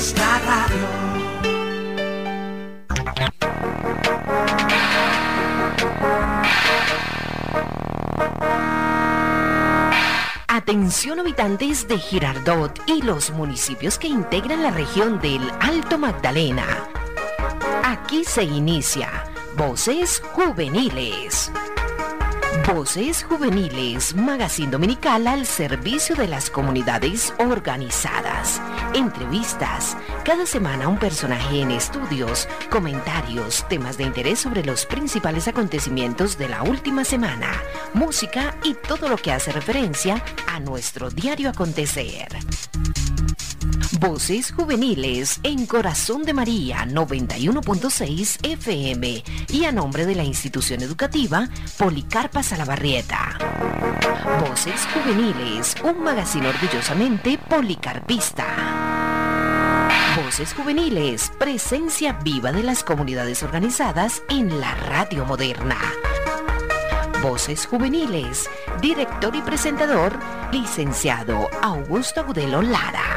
nuestra radio. Atención habitantes de Girardot y los municipios que integran la región del Alto Magdalena. Aquí se inicia Voces Juveniles. Voces Juveniles, magazine dominical al servicio de las comunidades organizadas. Entrevistas, cada semana un personaje en estudios, comentarios, temas de interés sobre los principales acontecimientos de la última semana, música y todo lo que hace referencia a nuestro diario acontecer. Voces Juveniles en Corazón de María 91.6 FM y a nombre de la institución educativa Policarpa Salabarrieta. Voces Juveniles, un magazine orgullosamente policarpista. Voces Juveniles, presencia viva de las comunidades organizadas en la radio moderna. Voces Juveniles, director y presentador, licenciado Augusto Agudelo Lara.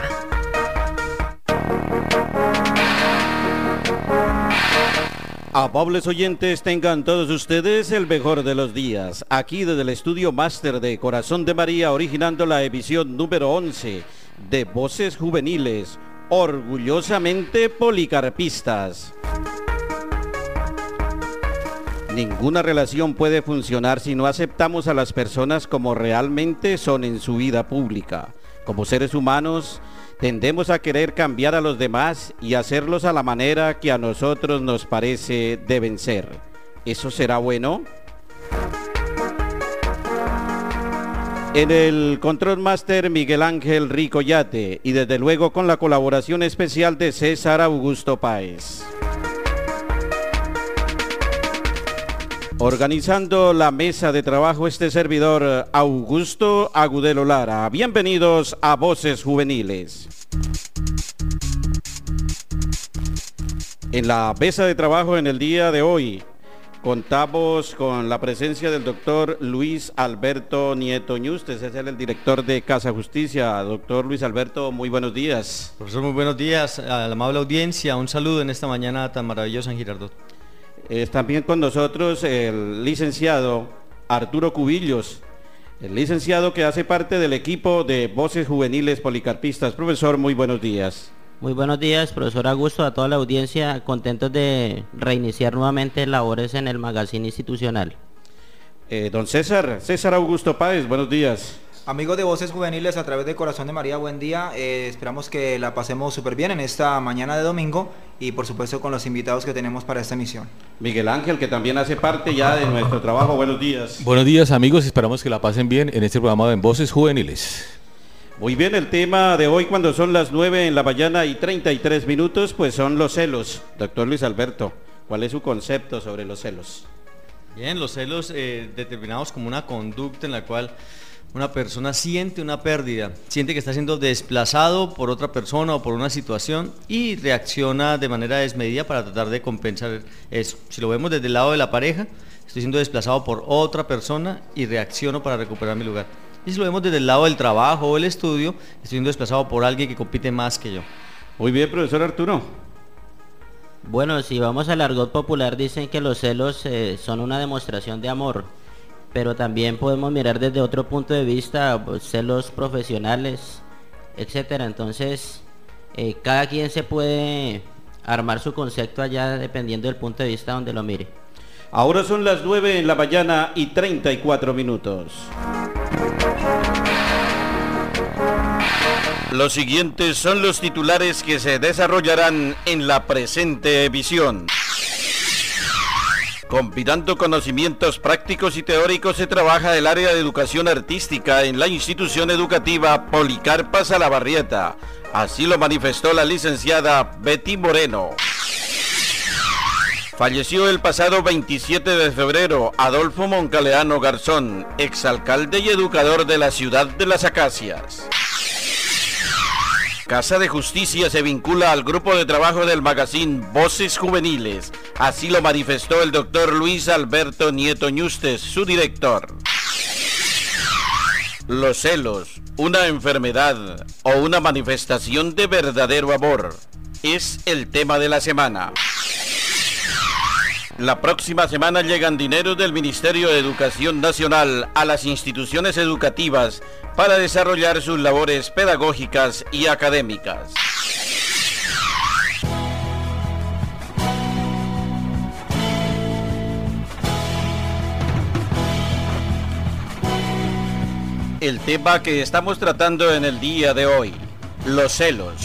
Amables oyentes, tengan todos ustedes el mejor de los días. Aquí desde el estudio máster de Corazón de María, originando la edición número 11 de Voces Juveniles, orgullosamente policarpistas. Ninguna relación puede funcionar si no aceptamos a las personas como realmente son en su vida pública. Como seres humanos, tendemos a querer cambiar a los demás y hacerlos a la manera que a nosotros nos parece deben ser. ¿Eso será bueno? En el Control Master, Miguel Ángel Rico Yate, y desde luego con la colaboración especial de César Augusto Páez. Organizando la mesa de trabajo, este servidor Augusto Agudelo Lara. Bienvenidos a Voces Juveniles. En la mesa de trabajo en el día de hoy contamos con la presencia del doctor Luis Alberto Nieto Ñustes, es el director de Casa Justicia. Doctor Luis Alberto, muy buenos días. Profesor, muy buenos días a la amable audiencia. Un saludo en esta mañana tan maravillosa en Girardot. También con nosotros el licenciado Arturo Cubillos, el licenciado que hace parte del equipo de Voces Juveniles Policarpistas. Profesor, muy buenos días. Muy buenos días, profesor Augusto, a toda la audiencia, contentos de reiniciar nuevamente labores en el magazine institucional. Don César Augusto Páez, buenos días. Amigos de Voces Juveniles a través de Corazón de María, buen día. Esperamos que la pasemos súper bien en esta mañana de domingo y por supuesto con los invitados que tenemos para esta emisión. Miguel Ángel, que también hace parte ya de nuestro trabajo, buenos días. Buenos días, amigos, esperamos que la pasen bien en este programa de Voces Juveniles. Muy bien, el tema de hoy cuando son las 9 en la mañana y 33 minutos, pues son los celos. Doctor Luis Alberto, ¿cuál es su concepto sobre los celos? Bien, los celos determinados como una conducta en la cual una persona siente una pérdida, siente que está siendo desplazado por otra persona o por una situación y reacciona de manera desmedida para tratar de compensar eso. Si lo vemos desde el lado de la pareja, estoy siendo desplazado por otra persona y reacciono para recuperar mi lugar. Y si lo vemos desde el lado del trabajo o el estudio, estoy siendo desplazado por alguien que compite más que yo. Muy bien, profesor Arturo. Bueno, si vamos al argot popular, dicen que los celos son una demostración de amor, pero también podemos mirar desde otro punto de vista, pues, celos profesionales, etcétera. Entonces, cada quien se puede armar su concepto allá dependiendo del punto de vista donde lo mire. Ahora son las 9 en la mañana y 34 minutos. Los siguientes son los titulares que se desarrollarán en la presente emisión. Combinando conocimientos prácticos y teóricos se trabaja el área de educación artística en la institución educativa Policarpa Salabarrieta. Así lo manifestó la licenciada Betty Moreno. Falleció el pasado 27 de febrero Adolfo Moncaleano Garzón, exalcalde y educador de la ciudad de Las Acacias. Casa de Justicia se vincula al grupo de trabajo del magazine Voces Juveniles. Así lo manifestó el doctor Luis Alberto Nieto Ñustes, su director. Los celos, una enfermedad o una manifestación de verdadero amor. es el tema de la semana. La próxima semana llegan dineros del Ministerio de Educación Nacional a las instituciones educativas para desarrollar sus labores pedagógicas y académicas. El tema que estamos tratando en el día de hoy, los celos.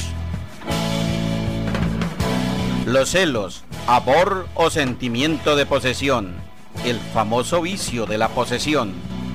Los celos, amor o sentimiento de posesión, el famoso vicio de la posesión.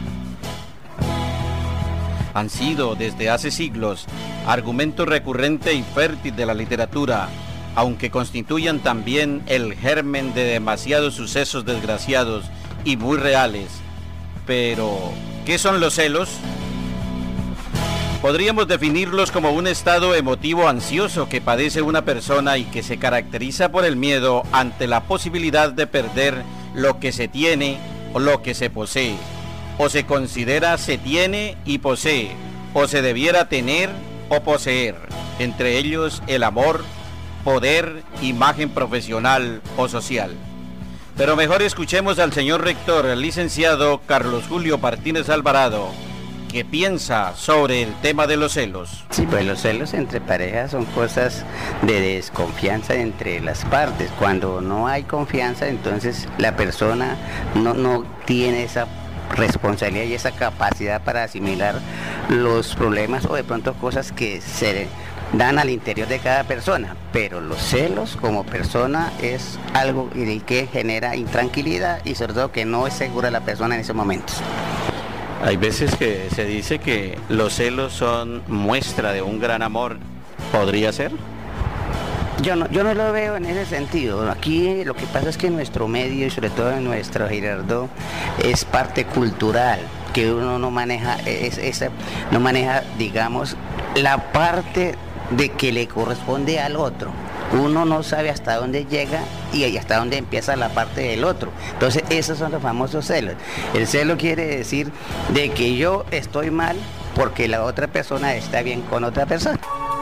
Han sido desde hace siglos argumento recurrente y fértil de la literatura, aunque constituyan también el germen de demasiados sucesos desgraciados y muy reales. Pero, ¿qué son los celos? Podríamos definirlos como un estado emotivo ansioso que padece una persona y que se caracteriza por el miedo ante la posibilidad de perder lo que se tiene o lo que se posee, o se considera se tiene y posee, o se debiera tener o poseer, entre ellos el amor, poder, imagen profesional o social. Pero mejor escuchemos al señor rector, el licenciado Carlos Julio Martínez Alvarado, que piensa sobre el tema de los celos. Sí, pues los celos entre parejas son cosas de desconfianza entre las partes. Cuando no hay confianza, entonces la persona no tiene esa responsabilidad y esa capacidad para asimilar los problemas o de pronto cosas que se dan al interior de cada persona. Pero los celos como persona es algo que genera intranquilidad y sobre todo que no es segura la persona en esos momentos. Hay veces que se dice que los celos son muestra de un gran amor. ¿Podría ser? Yo no lo veo en ese sentido. Aquí lo que pasa es que nuestro medio y sobre todo en nuestro Girardot es parte cultural, que uno no maneja, no maneja, digamos, la parte de que le corresponde al otro. Uno no sabe hasta dónde llega y hasta dónde empieza la parte del otro. Entonces esos son los famosos celos. El celo quiere decir de que yo estoy mal porque la otra persona está bien con otra persona.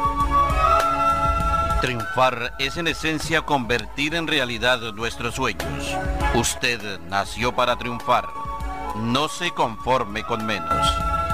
Triunfar es en esencia convertir en realidad nuestros sueños. Usted nació para triunfar. No se conforme con menos.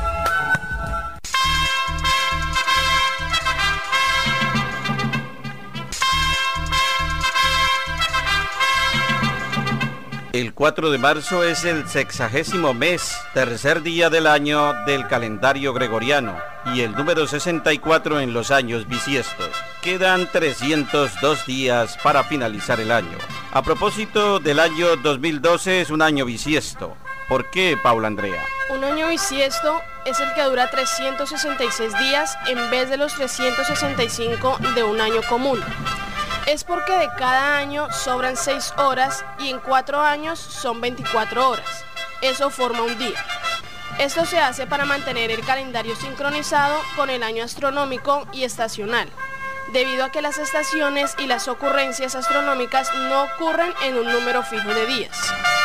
El 4 de marzo es el 60º mes, tercer día del año del calendario gregoriano y el número 64 en los años bisiestos. Quedan 302 días para finalizar el año. A propósito del año 2012 es un año bisiesto. ¿Por qué, Paula Andrea? Un año bisiesto es el que dura 366 días en vez de los 365 de un año común. Es porque de cada año sobran 6 horas y en 4 años son 24 horas. Eso forma un día. Esto se hace para mantener el calendario sincronizado con el año astronómico y estacional, debido a que las estaciones y las ocurrencias astronómicas no ocurren en un número fijo de días.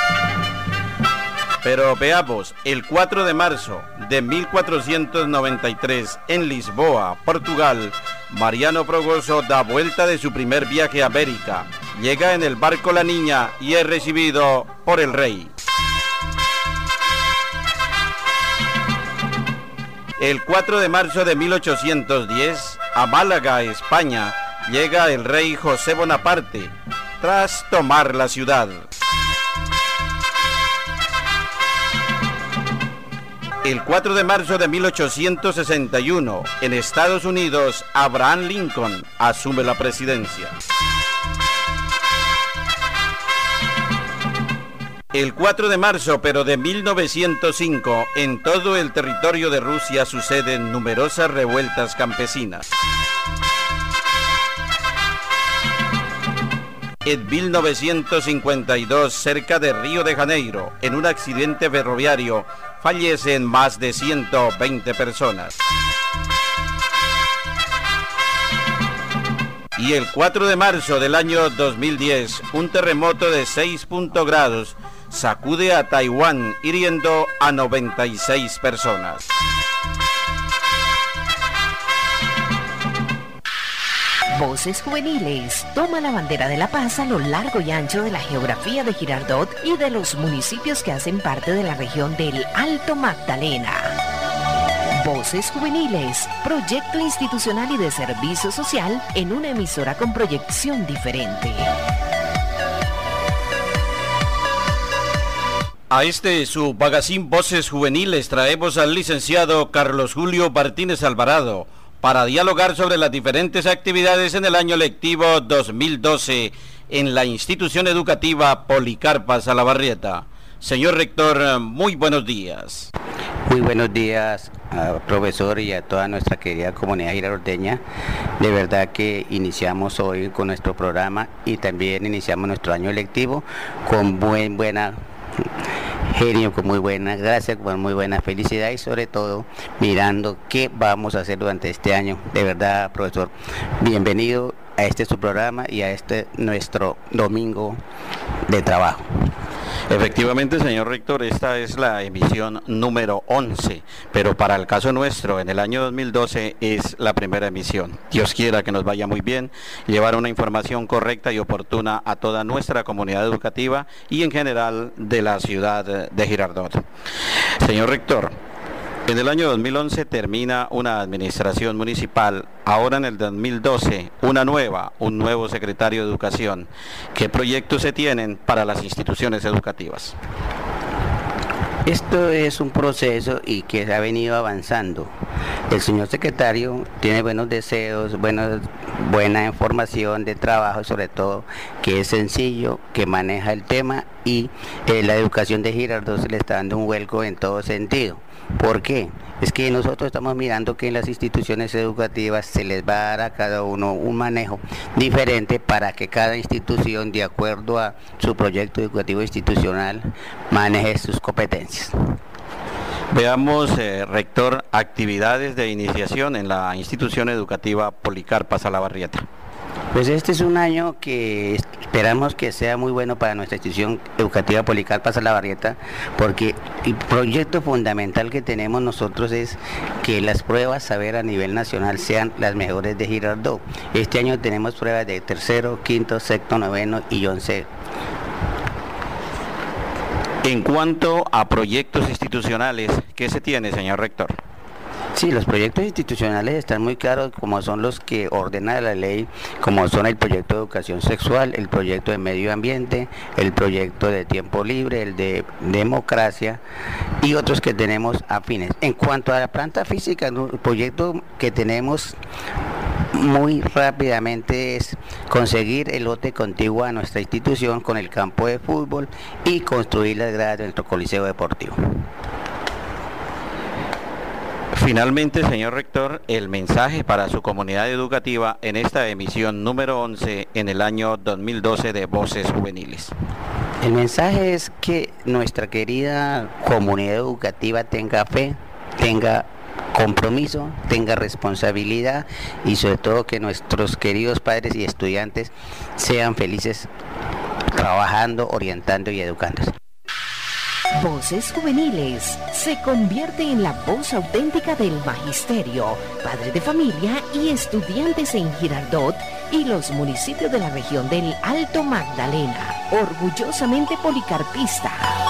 Pero veamos, el 4 de marzo de 1493 en Lisboa, Portugal, Mariano Fragoso da vuelta de su primer viaje a América. Llega en el barco La Niña y es recibido por el rey. El 4 de marzo de 1810, a Málaga, España, llega el rey José Bonaparte, tras tomar la ciudad. El 4 de marzo de 1861, en Estados Unidos, Abraham Lincoln asume la presidencia. El 4 de marzo, pero de 1905, en todo el territorio de Rusia suceden numerosas revueltas campesinas. En 1952, cerca de Río de Janeiro, en un accidente ferroviario, fallecen más de 120 personas. Y el 4 de marzo del año 2010, un terremoto de 6.0 grados sacude a Taiwán, hiriendo a 96 personas. Voces Juveniles toma la bandera de la paz a lo largo y ancho de la geografía de Girardot y de los municipios que hacen parte de la región del Alto Magdalena. Voces Juveniles, proyecto institucional y de servicio social en una emisora con proyección diferente. A este su magazine Voces Juveniles traemos al licenciado Carlos Julio Martínez Alvarado para dialogar sobre las diferentes actividades en el año lectivo 2012 en la institución educativa Policarpa Salabarrieta. Señor rector, muy buenos días. Muy buenos días, profesor, y a toda nuestra querida comunidad girardeña. De verdad que iniciamos hoy con nuestro programa y también iniciamos nuestro año lectivo con buena genio, con muy buena gracia, con muy buena felicidad y sobre todo mirando qué vamos a hacer durante este año. De verdad, profesor, bienvenido a este su programa y a este nuestro domingo de trabajo. Efectivamente, señor rector, esta es la emisión número 11, pero para el caso nuestro, en el año 2012 es la primera emisión. Dios quiera que nos vaya muy bien, llevar una información correcta y oportuna a toda nuestra comunidad educativa y en general de la ciudad de Girardot. Señor rector, en el año 2011 termina una administración municipal, ahora en el 2012 un nuevo secretario de Educación. ¿Qué proyectos se tienen para las instituciones educativas? Esto es un proceso y que se ha venido avanzando. El señor secretario tiene buenos deseos, buena información de trabajo y sobre todo que es sencillo, que maneja el tema y la educación de Girardot se le está dando un vuelco en todo sentido. ¿Por qué? Es que nosotros estamos mirando que en las instituciones educativas se les va a dar a cada uno un manejo diferente para que cada institución, de acuerdo a su proyecto educativo institucional, maneje sus competencias. Veamos, rector, actividades de iniciación en la institución educativa Policarpa Salabarrieta. Pues este es un año que esperamos que sea muy bueno para nuestra institución educativa Policarpa Salabarrieta, porque el proyecto fundamental que tenemos nosotros es que las pruebas saber a nivel nacional sean las mejores de Girardot. Este año tenemos pruebas de tercero, quinto, sexto, noveno y 11. En cuanto a proyectos institucionales, ¿qué se tiene, señor rector? Sí, los proyectos institucionales están muy claros, como son los que ordena la ley, como son el proyecto de educación sexual, el proyecto de medio ambiente, el proyecto de tiempo libre, el de democracia y otros que tenemos afines. En cuanto a la planta física, el proyecto que tenemos muy rápidamente es conseguir el lote contiguo a nuestra institución con el campo de fútbol y construir las gradas de nuestro coliseo deportivo. Finalmente, señor rector, el mensaje para su comunidad educativa en esta emisión número 11 en el año 2012 de Voces Juveniles. El mensaje es que nuestra querida comunidad educativa tenga fe, tenga compromiso, tenga responsabilidad y sobre todo que nuestros queridos padres y estudiantes sean felices trabajando, orientando y educándose. Voces Juveniles se convierte en la voz auténtica del magisterio, padres de familia y estudiantes en Girardot y los municipios de la región del Alto Magdalena, orgullosamente policarpista.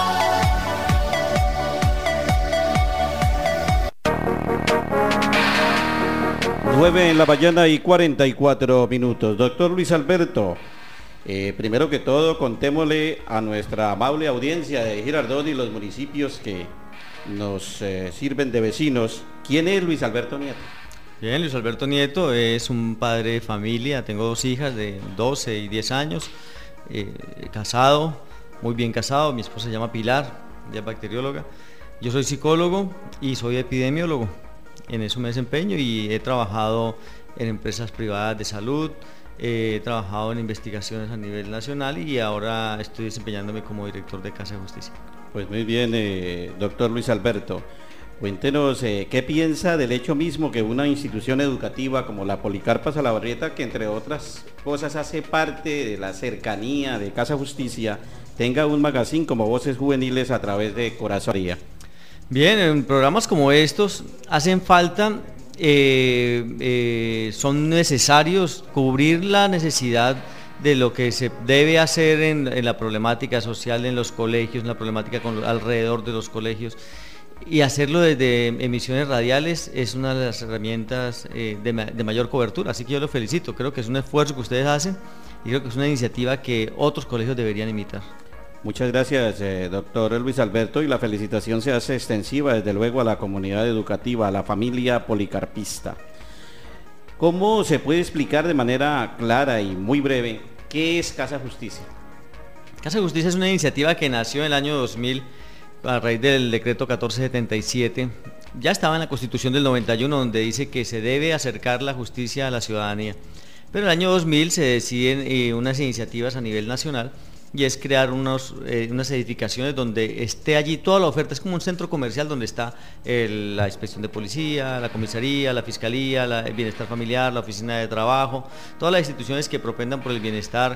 Nueve en la mañana y 44 minutos. Doctor Luis Alberto, primero que todo, contémosle a nuestra amable audiencia de Girardot y los municipios que nos sirven de vecinos, ¿quién es Luis Alberto Nieto? Bien, Luis Alberto Nieto es un padre de familia, tengo 2 hijas de 12 y 10 años, casado, muy bien casado, mi esposa se llama Pilar, ella es bacterióloga, yo soy psicólogo y soy epidemiólogo, en eso me desempeño y he trabajado en empresas privadas de salud, he trabajado en investigaciones a nivel nacional y ahora estoy desempeñándome como director de Casa de Justicia. Pues muy bien, doctor Luis Alberto. Cuéntenos, ¿qué piensa del hecho mismo que una institución educativa como la Policarpa Salabarrieta, que entre otras cosas hace parte de la cercanía de Casa Justicia, tenga un magazine como Voces Juveniles a través de Corazón? Bien, en programas como estos hacen falta son necesarios cubrir la necesidad de lo que se debe hacer en la problemática social en los colegios, en la problemática alrededor de los colegios, y hacerlo desde emisiones radiales es una de las herramientas de mayor cobertura, así que yo lo felicito, creo que es un esfuerzo que ustedes hacen y creo que es una iniciativa que otros colegios deberían imitar. Muchas gracias, doctor Luis Alberto, y la felicitación se hace extensiva desde luego a la comunidad educativa, a la familia policarpista. ¿Cómo se puede explicar de manera clara y muy breve qué es Casa Justicia? Casa Justicia es una iniciativa que nació en el año 2000 a raíz del decreto 1477. Ya estaba en la Constitución del 91, donde dice que se debe acercar la justicia a la ciudadanía. Pero en el año 2000 se deciden unas iniciativas a nivel nacional, y es crear unas edificaciones donde esté allí toda la oferta. Es como un centro comercial donde está la inspección de policía, la comisaría, la fiscalía, el bienestar familiar, la oficina de trabajo, todas las instituciones que propendan por el bienestar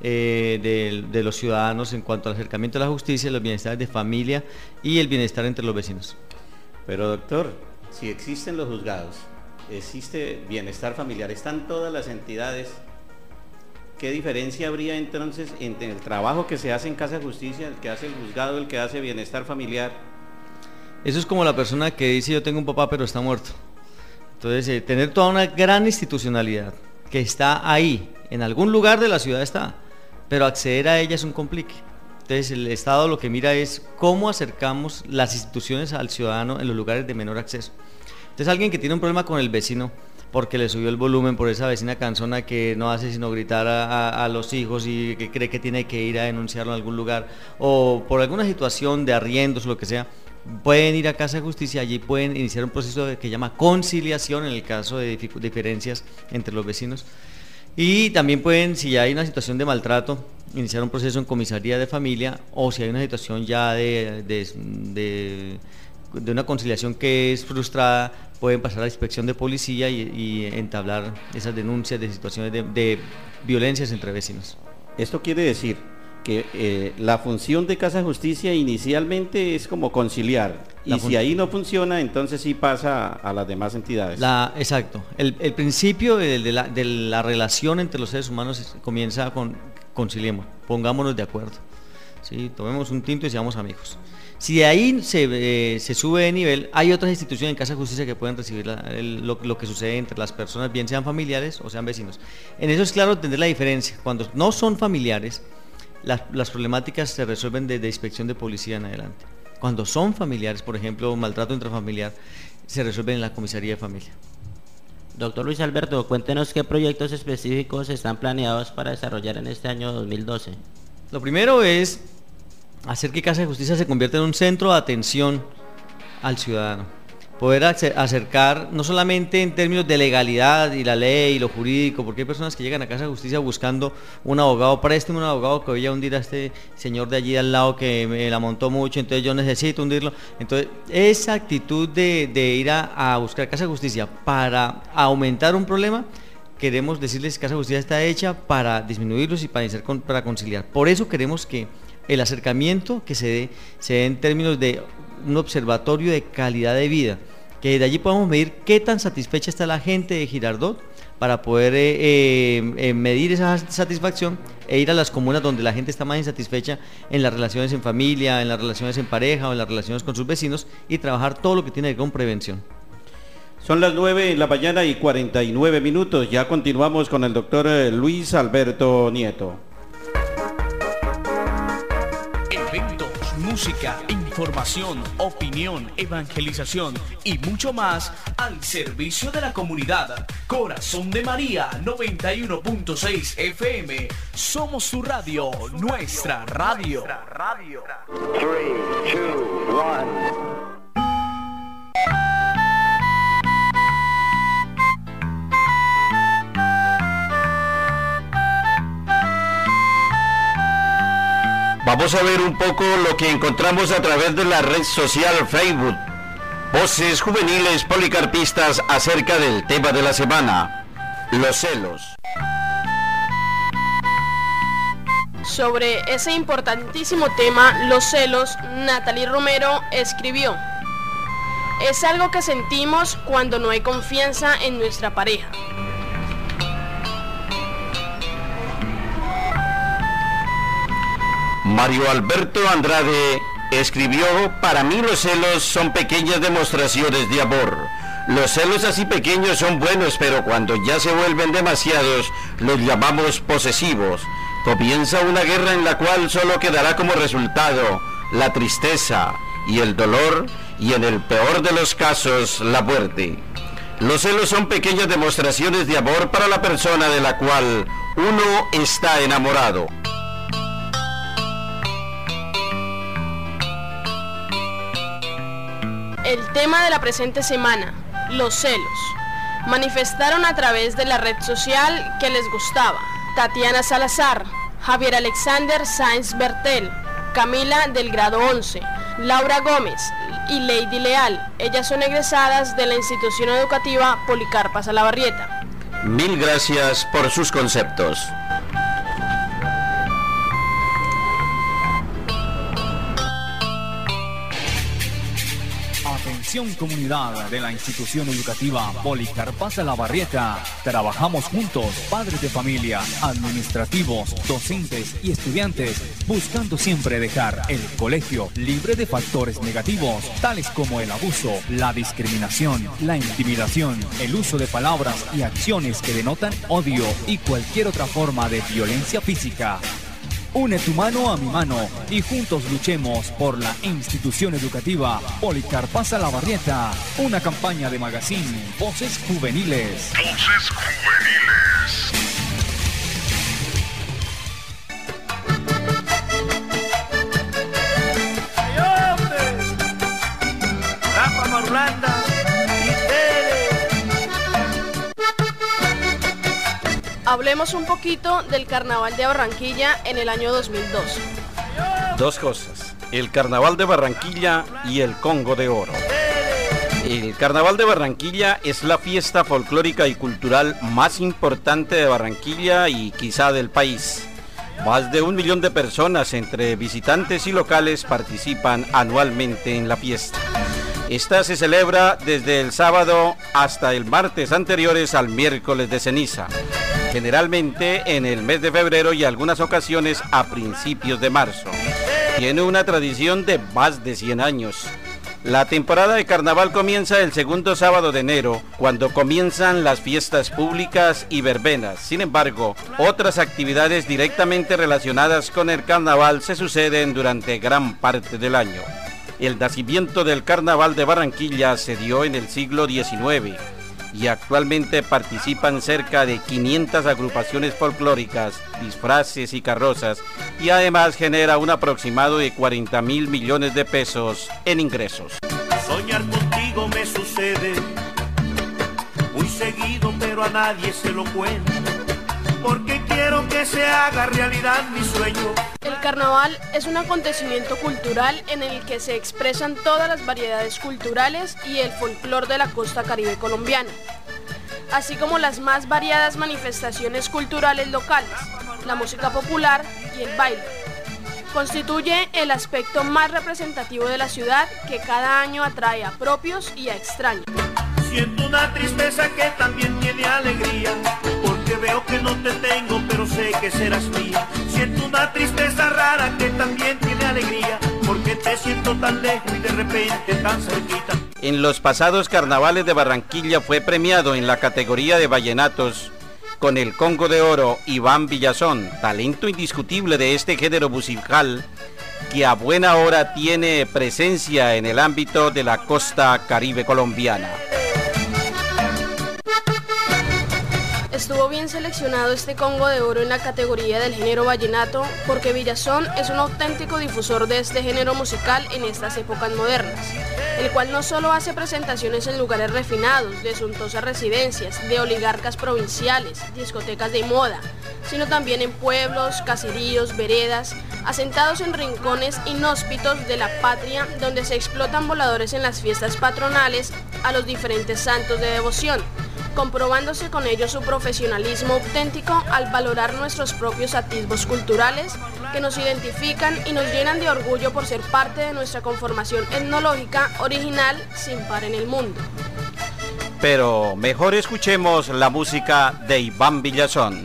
de los ciudadanos en cuanto al acercamiento a la justicia, los bienestares de familia y el bienestar entre los vecinos. Pero doctor, si existen los juzgados, existe bienestar familiar, están todas las entidades, ¿qué diferencia habría entonces entre el trabajo que se hace en Casa de Justicia, el que hace el juzgado, el que hace bienestar familiar? Eso es como la persona que dice yo tengo un papá pero está muerto. Entonces tener toda una gran institucionalidad que está ahí, en algún lugar de la ciudad está, pero acceder a ella es un complique. Entonces el Estado lo que mira es cómo acercamos las instituciones al ciudadano en los lugares de menor acceso. Entonces alguien que tiene un problema con el vecino, porque le subió el volumen por esa vecina cansona que no hace sino gritar a los hijos y que cree que tiene que ir a denunciarlo en algún lugar, o por alguna situación de arriendos o lo que sea, pueden ir a Casa de Justicia, allí pueden iniciar un proceso que llama conciliación en el caso de diferencias entre los vecinos, y también pueden, si hay una situación de maltrato, iniciar un proceso en comisaría de familia, o si hay una situación ya de una conciliación que es frustrada, pueden pasar a la inspección de policía y entablar esas denuncias de situaciones de violencias entre vecinos. Esto quiere decir que la función de Casa de Justicia inicialmente es como conciliar, y si ahí no funciona, entonces sí pasa a las demás entidades. Exacto. El principio de la relación entre los seres humanos comienza con conciliemos, pongámonos de acuerdo, ¿sí? Tomemos un tinto y seamos amigos. Si de ahí se sube de nivel, hay otras instituciones en Casa de Justicia que pueden recibir lo que sucede entre las personas, bien sean familiares o sean vecinos. En eso es claro entender la diferencia. Cuando no son familiares, las problemáticas se resuelven desde inspección de policía en adelante. Cuando son familiares, por ejemplo, un maltrato intrafamiliar, se resuelve en la comisaría de familia. Doctor Luis Alberto, cuéntenos qué proyectos específicos están planeados para desarrollar en este año 2012. Lo primero es hacer que Casa de Justicia se convierta en un centro de atención al ciudadano. Poder acercar, no solamente en términos de legalidad y la ley y lo jurídico, porque hay personas que llegan a Casa de Justicia buscando un abogado, présteme un abogado que voy a hundir a este señor de allí al lado que me la montó mucho, entonces yo necesito hundirlo. Entonces, esa actitud de ir a buscar Casa de Justicia para aumentar un problema, queremos decirles que Casa de Justicia está hecha para disminuirlos y para conciliar. Por eso queremos que el acercamiento que se dé en términos de un observatorio de calidad de vida, que de allí podamos medir qué tan satisfecha está la gente de Girardot para poder medir esa satisfacción e ir a las comunas donde la gente está más insatisfecha en las relaciones en familia, en las relaciones en pareja o en las relaciones con sus vecinos, y trabajar todo lo que tiene que ver con prevención. Son las 9 de la mañana y 49 minutos. Ya continuamos con el doctor Luis Alberto Nieto. Eventos, música, información, opinión, evangelización y mucho más al servicio de la comunidad. Corazón de María 91.6 FM. Somos su radio, nuestra radio. 3, 2, 1. Vamos a ver un poco lo que encontramos a través de la red social Facebook. Voces juveniles policarpistas acerca del tema de la semana, los celos. Sobre ese importantísimo tema, los celos, Natalie Romero escribió: Es algo que sentimos cuando no hay confianza en nuestra pareja. Mario Alberto Andrade escribió: para mí los celos son pequeñas demostraciones de amor. Los celos así pequeños son buenos, pero cuando ya se vuelven demasiados, los llamamos posesivos. Comienza una guerra en la cual solo quedará como resultado la tristeza y el dolor, y en el peor de los casos, la muerte. Los celos son pequeñas demostraciones de amor para la persona de la cual uno está enamorado. El tema de la presente semana, los celos. Manifestaron a través de la red social que les gustaba Tatiana Salazar, Javier Alexander Sáenz Bertel, Camila del grado 11, Laura Gómez y Lady Leal. Ellas son egresadas de la institución educativa Policarpa Salabarrieta. Mil gracias por sus conceptos. Atención comunidad de la institución educativa Policarpa Salabarrieta. Trabajamos juntos, padres de familia, administrativos, docentes y estudiantes, buscando siempre dejar el colegio libre de factores negativos, tales como el abuso, la discriminación, la intimidación, el uso de palabras y acciones que denotan odio y cualquier otra forma de violencia física. Une tu mano a mi mano y juntos luchemos por la institución educativa Policarpa Salabarrieta. Una campaña de Magazine Voces Juveniles. Voces Juveniles. Rafa Marulanda y Tere. Hablemos un poquito del Carnaval de Barranquilla en el año 2002. Dos cosas: el Carnaval de Barranquilla y el Congo de Oro. El Carnaval de Barranquilla es la fiesta folclórica y cultural más importante de Barranquilla y quizá del país. Más de 1 millón de personas, entre visitantes y locales, participan anualmente en la fiesta. Esta se celebra desde el sábado hasta el martes anteriores al miércoles de ceniza, generalmente en el mes de febrero y algunas ocasiones a principios de marzo. Tiene una tradición de más de 100 años. La temporada de carnaval comienza el segundo sábado de enero, cuando comienzan las fiestas públicas y verbenas. Sin embargo, otras actividades directamente relacionadas con el carnaval se suceden durante gran parte del año. El nacimiento del Carnaval de Barranquilla se dio en el siglo XIX y actualmente participan cerca de 500 agrupaciones folclóricas, disfraces y carrozas, y además genera un aproximado de 40.000 millones de pesos en ingresos. Soñar contigo me sucede muy seguido, pero a nadie se lo cuento, porque quiero que se haga realidad mi sueño. El carnaval es un acontecimiento cultural en el que se expresan todas las variedades culturales y el folclore de la costa caribe colombiana, así como las más variadas manifestaciones culturales locales, la música popular y el baile. Constituye el aspecto más representativo de la ciudad, que cada año atrae a propios y a extraños. Siento una tristeza que también tiene alegría, porque veo que no te tengo, pero sé que serás mía. Siento una tristeza rara que también tiene alegría, porque te siento tan lejos y de repente tan cerquita. En los pasados carnavales de Barranquilla fue premiado en la categoría de vallenatos con el Congo de Oro Iván Villazón, talento indiscutible de este género musical que a buena hora tiene presencia en el ámbito de la costa caribe colombiana. Estuvo bien seleccionado este Congo de Oro en la categoría del género vallenato, porque Villazón es un auténtico difusor de este género musical en estas épocas modernas, el cual no solo hace presentaciones en lugares refinados, de suntuosas residencias, de oligarcas provinciales, discotecas de moda, sino también en pueblos, caseríos, veredas, asentados en rincones inhóspitos de la patria, donde se explotan voladores en las fiestas patronales a los diferentes santos de devoción, comprobándose con ello su profesionalismo auténtico al valorar nuestros propios atisbos culturales que nos identifican y nos llenan de orgullo por ser parte de nuestra conformación etnológica original sin par en el mundo. Pero mejor escuchemos la música de Iván Villazón.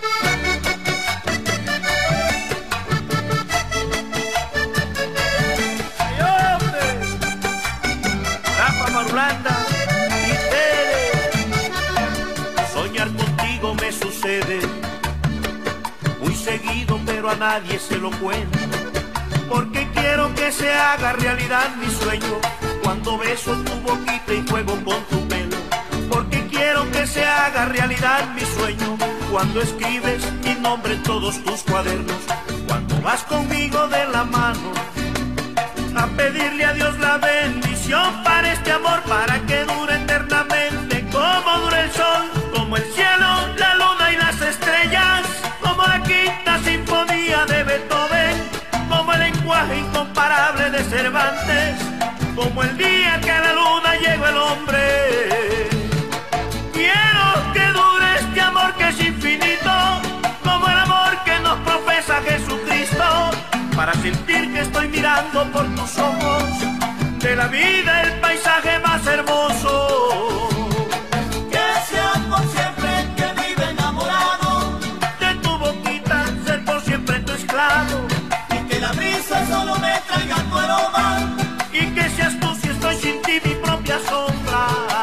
Soñar contigo me sucede muy seguido, pero a nadie se lo cuento, porque quiero que se haga realidad mi sueño cuando beso tu boquita y juego con tu pelo, porque quiero que se haga realidad mi sueño cuando escribes mi nombre en todos tus cuadernos, cuando vas conmigo de la mano a pedirle a Dios la bendición para este amor, para que dure eternamente como dura el sol, como el cielo, la luna y las estrellas, como la quinta sinfonía de Beethoven, como el lenguaje incomparable de Cervantes, como el día que a la luna llegó el hombre. Quiero que dure este amor que es infinito, como el amor que nos profesa Jesucristo, para sentir que estoy mirando por tus ojos de la vida el paisaje más hermoso. Que sea por siempre que vive enamorado de tu boquita, ser por siempre tu esclavo, y que la brisa solo me traiga tu aroma, y que seas tú si estoy sin ti mi propia sombra.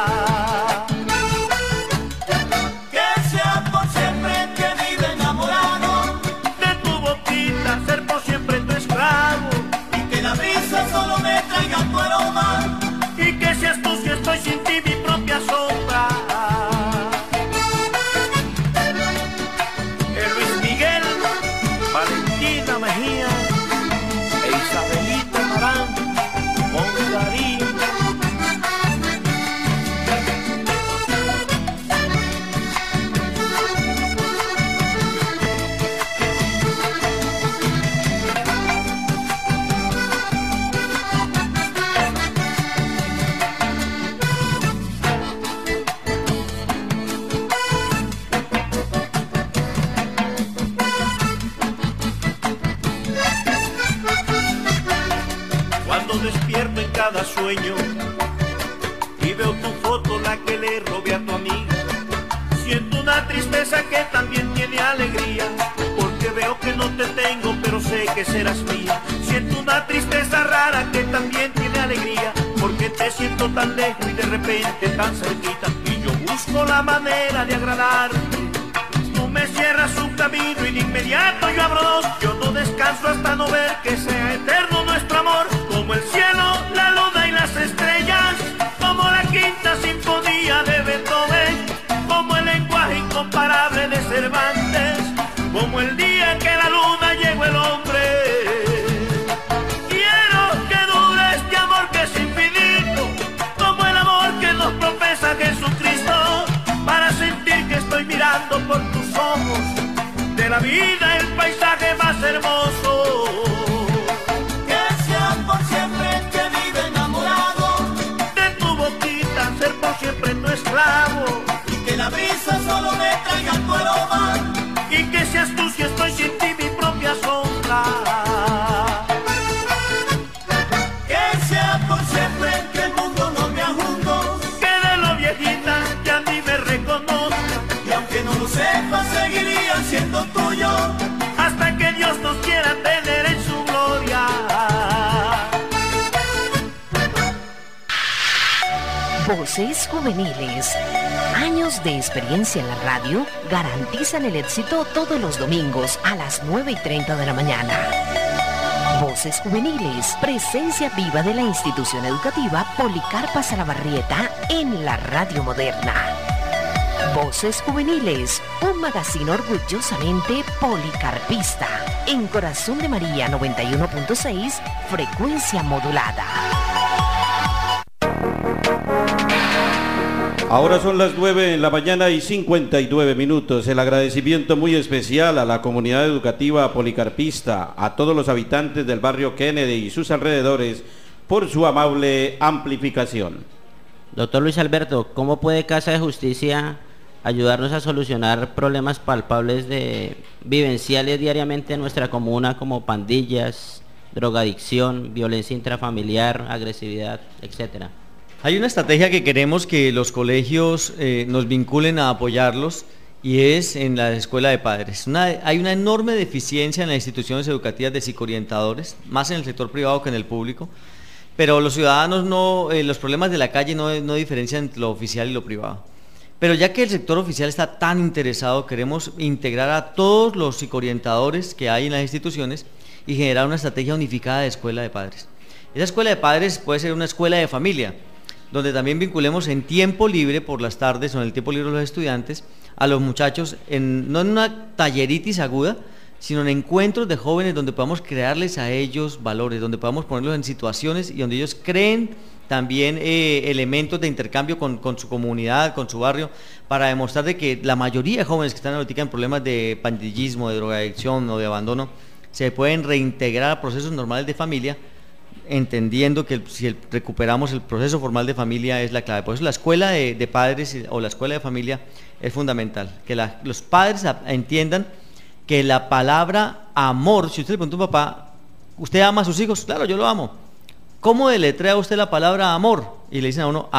Que sea por siempre que vive enamorado de tu boquita, ser por siempre tu esclavo, y que la brisa solo me traiga tu aroma, y que seas tú si estoy sin ti mi propia sombra. Luis Miguel, Valentina Mejía e Isabelita Marán con Darío. Despierto en cada sueño y veo tu foto, la que le robé a tu amiga. Siento una tristeza que también tiene alegría, porque veo que no te tengo, pero sé que serás mía. Siento una tristeza rara que también tiene alegría, porque te siento tan lejos y de repente tan cerquita, y yo busco la manera de agradarte. Tú me cierras un camino y de inmediato yo abro dos. Yo no descanso hasta no ver que sea eterno nuestro amor, como el cielo, la luna y las estrellas, como la quinta sinfonía de Beethoven, como el lenguaje incomparable de Cervantes, como el día que a la luna llegó el hombre. Quiero que dure este amor que es infinito, como el amor que nos profesa Jesucristo, para sentir que estoy mirando por tus ojos de la vida el paisaje más hermoso. Que sea por siempre que vive enamorado de tu boquita, ser por siempre tu esclavo, y que la brisa solo me traiga tu aroma, y que seas tú si estoy sin ti mi propia sombra. Que sea por siempre que el mundo no me ajundo, que de lo viejita ya ni me reconozca, y aunque no lo sepas seguiría siendo tuyo hasta que Dios nos quiera tener en su gloria. Voces juveniles. Años de experiencia en la radio garantizan el éxito todos los domingos a las 9:30 de la mañana. Voces juveniles, presencia viva de la institución educativa Policarpa Salabarrieta en la radio moderna. Voces juveniles, un magazine orgullosamente policarpista, en Corazón de María 91.6, frecuencia modulada. Ahora son las 9 en la mañana y 59 minutos. El agradecimiento muy especial a la comunidad educativa policarpista, a todos los habitantes del barrio Kennedy y sus alrededores por su amable amplificación. Doctor Luis Alberto, ¿cómo puede Casa de Justicia ayudarnos a solucionar problemas palpables vivenciales diariamente en nuestra comuna, como pandillas, drogadicción, violencia intrafamiliar, agresividad, etcétera? Hay una estrategia que queremos que los colegios nos vinculen a apoyarlos, y es en la escuela de padres. Hay una enorme deficiencia en las instituciones educativas de psicoorientadores, más en el sector privado que en el público, pero los ciudadanos los problemas de la calle no diferencian entre lo oficial y lo privado. Pero ya que el sector oficial está tan interesado, queremos integrar a todos los psicoorientadores que hay en las instituciones y generar una estrategia unificada de escuela de padres. Esa escuela de padres puede ser una escuela de familia, donde también vinculemos en tiempo libre por las tardes o en el tiempo libre de los estudiantes a los muchachos, no en una talleritis aguda, sino en encuentros de jóvenes donde podamos crearles a ellos valores, donde podamos ponerlos en situaciones y donde ellos creen también elementos de intercambio con su comunidad, con su barrio, para demostrar de que la mayoría de jóvenes que están ahorita en problemas de pandillismo, de drogadicción o de abandono, se pueden reintegrar a procesos normales de familia, entendiendo que si recuperamos el proceso formal de familia es la clave. Por eso la escuela de padres o la escuela de familia es fundamental, que los padres entiendan que la palabra amor, si usted le pregunta a un papá, ¿usted ama a sus hijos? Claro, yo lo amo. ¿Cómo deletrea usted la palabra amor? Y le dicen a uno